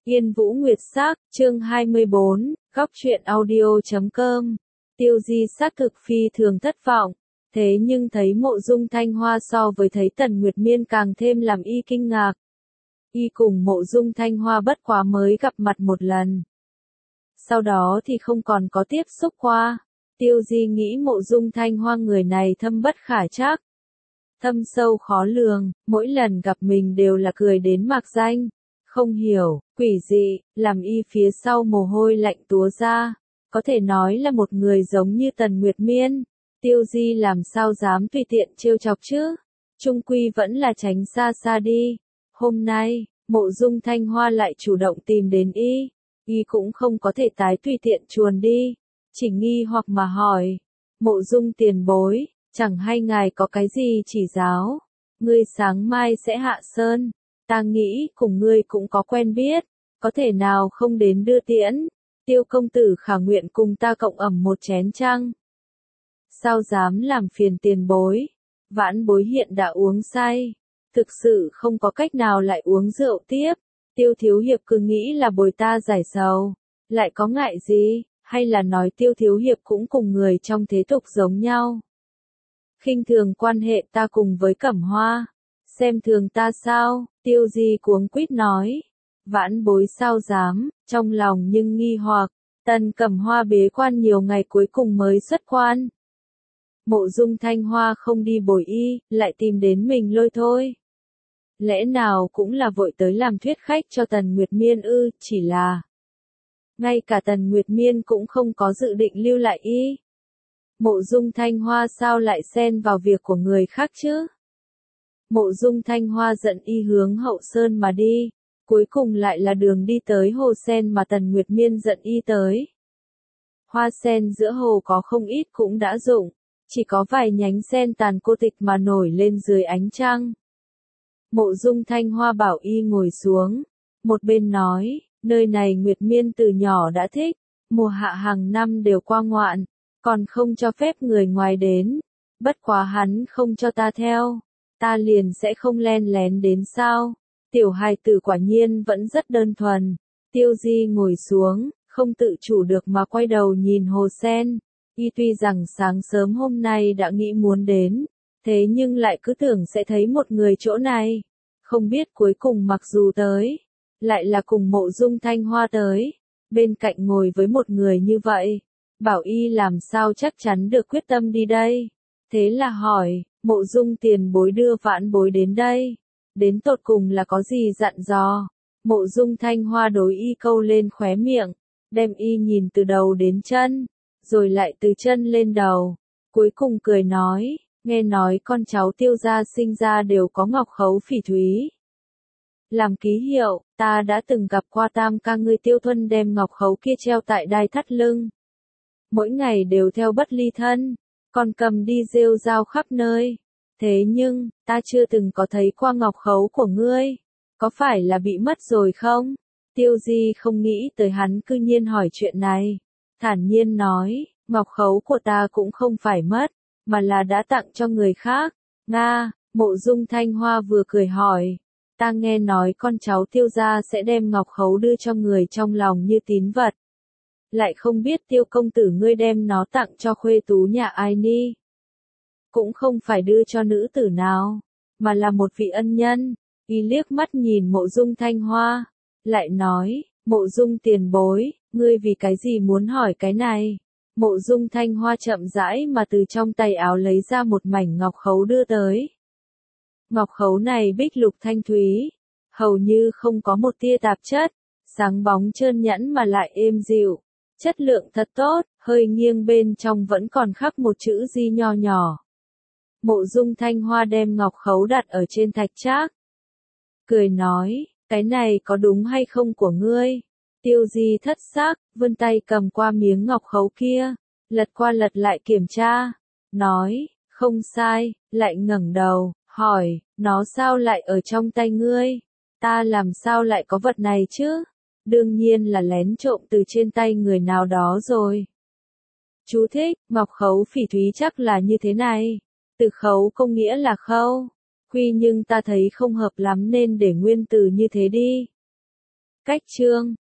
Yên Vũ Nguyệt Sắc, chương 24, góc truyện audio.com. Tiêu Di xác thực phi thường thất vọng, thế nhưng thấy Mộ Dung Thanh Hoa so với thấy Tần Nguyệt Miên càng thêm làm y kinh ngạc. Y cùng Mộ Dung Thanh Hoa bất quá mới gặp mặt một lần. Sau đó thì không còn có tiếp xúc qua. Tiêu Di nghĩ Mộ Dung Thanh Hoa người này thâm bất khả trắc, thâm sâu khó lường, mỗi lần gặp mình đều là cười đến mạc danh. Không hiểu, quỷ dị, làm y phía sau mồ hôi lạnh túa ra, có thể nói là một người giống như Tần Nguyệt Miên. Tiêu Di làm sao dám tùy tiện trêu chọc chứ, chung quy vẫn là tránh xa xa đi. Hôm nay, Mộ Dung Thanh Hoa lại chủ động tìm đến y cũng không có thể tái tùy tiện chuồn đi, chỉ nghi hoặc mà hỏi, Mộ Dung tiền bối, chẳng hay ngài có cái gì chỉ giáo, ngươi sáng mai sẽ hạ sơn. Ta nghĩ cùng ngươi cũng có quen biết, có thể nào không đến đưa tiễn, Tiêu công tử khả nguyện cùng ta cộng ẩm một chén chăng? Sao dám làm phiền tiền bối, vãn bối hiện đã uống say, thực sự không có cách nào lại uống rượu tiếp, Tiêu thiếu hiệp cứ nghĩ là bồi ta giải sầu, lại có ngại gì, hay là nói Tiêu thiếu hiệp cũng cùng người trong thế tục giống nhau? Khinh thường quan hệ ta cùng với Cẩm Hoa, xem thường ta sao? Tiêu Di cuống quýt nói, vãn bối sao dám, trong lòng nhưng nghi hoặc, Tần Cẩm Hoa bế quan nhiều ngày cuối cùng mới xuất quan. Mộ Dung Thanh Hoa không đi bồi y, lại tìm đến mình lôi thôi. Lẽ nào cũng là vội tới làm thuyết khách cho Tần Nguyệt Miên ư, chỉ là ngay cả Tần Nguyệt Miên cũng không có dự định lưu lại y. Mộ Dung Thanh Hoa sao lại xen vào việc của người khác chứ? Mộ Dung Thanh Hoa giận y hướng Hậu Sơn mà đi, cuối cùng lại là đường đi tới hồ sen mà Tần Nguyệt Miên giận y tới. Hoa sen giữa hồ có không ít cũng đã rụng, chỉ có vài nhánh sen tàn cô tịch mà nổi lên dưới ánh trăng. Mộ Dung Thanh Hoa bảo y ngồi xuống, một bên nói, nơi này Nguyệt Miên từ nhỏ đã thích, mùa hạ hàng năm đều qua ngoạn, còn không cho phép người ngoài đến, bất quá hắn không cho ta theo. Ta liền sẽ không len lén đến sao? Tiểu hài tử quả nhiên vẫn rất đơn thuần. Tiêu Di ngồi xuống, không tự chủ được mà quay đầu nhìn hồ sen. Y tuy rằng sáng sớm hôm nay đã nghĩ muốn đến, thế nhưng lại cứ tưởng sẽ thấy một người chỗ này. Không biết cuối cùng mặc dù tới, lại là cùng Mộ Dung Thanh Hoa tới. Bên cạnh ngồi với một người như vậy, bảo y làm sao chắc chắn được quyết tâm đi đây. Thế là hỏi, Mộ Dung tiền bối đưa vãn bối đến đây, đến tột cùng là có gì dặn dò? Mộ Dung Thanh Hoa đối y câu lên khóe miệng, đem y nhìn từ đầu đến chân, rồi lại từ chân lên đầu, cuối cùng cười nói, nghe nói con cháu Tiêu gia sinh ra đều có ngọc khấu phỉ thúy. Làm ký hiệu, ta đã từng gặp qua tam ca ngươi Tiêu Thuân đem ngọc khấu kia treo tại đai thắt lưng. Mỗi ngày đều theo bất ly thân, còn cầm đi rêu rao khắp nơi. Thế nhưng, ta chưa từng có thấy qua ngọc khấu của ngươi. Có phải là bị mất rồi không? Tiêu Di không nghĩ tới hắn cư nhiên hỏi chuyện này. Thản nhiên nói, ngọc khấu của ta cũng không phải mất, mà là đã tặng cho người khác. Nga, Mộ Dung Thanh Hoa vừa cười hỏi. Ta nghe nói con cháu Tiêu gia sẽ đem ngọc khấu đưa cho người trong lòng như tín vật. Lại không biết Tiêu công tử ngươi đem nó tặng cho khuê tú nhà ai ni. Cũng không phải đưa cho nữ tử nào, mà là một vị ân nhân. Y liếc mắt nhìn Mộ Dung Thanh Hoa, lại nói, Mộ Dung tiền bối, ngươi vì cái gì muốn hỏi cái này? Mộ Dung Thanh Hoa chậm rãi mà từ trong tay áo lấy ra một mảnh ngọc khấu đưa tới. Ngọc khấu này bích lục thanh thúy, hầu như không có một tia tạp chất, sáng bóng trơn nhẵn mà lại êm dịu, chất lượng thật tốt, hơi nghiêng bên trong vẫn còn khắc một chữ Di nho nhỏ. Mộ Dung Thanh Hoa đem ngọc khấu đặt ở trên thạch trác, cười nói, cái này có đúng hay không của ngươi? Tiêu Di thất sắc, vươn tay cầm qua miếng ngọc khấu kia, lật qua lật lại kiểm tra, nói, không sai, lại ngẩng đầu, hỏi, nó sao lại ở trong tay ngươi? Ta làm sao lại có vật này chứ? Đương nhiên là lén trộm từ trên tay người nào đó rồi. Chú thích, ngọc khấu phỉ thúy chắc là như thế này. Từ khấu có nghĩa là khâu, quy nhưng ta thấy không hợp lắm nên để nguyên từ như thế đi. Cách chương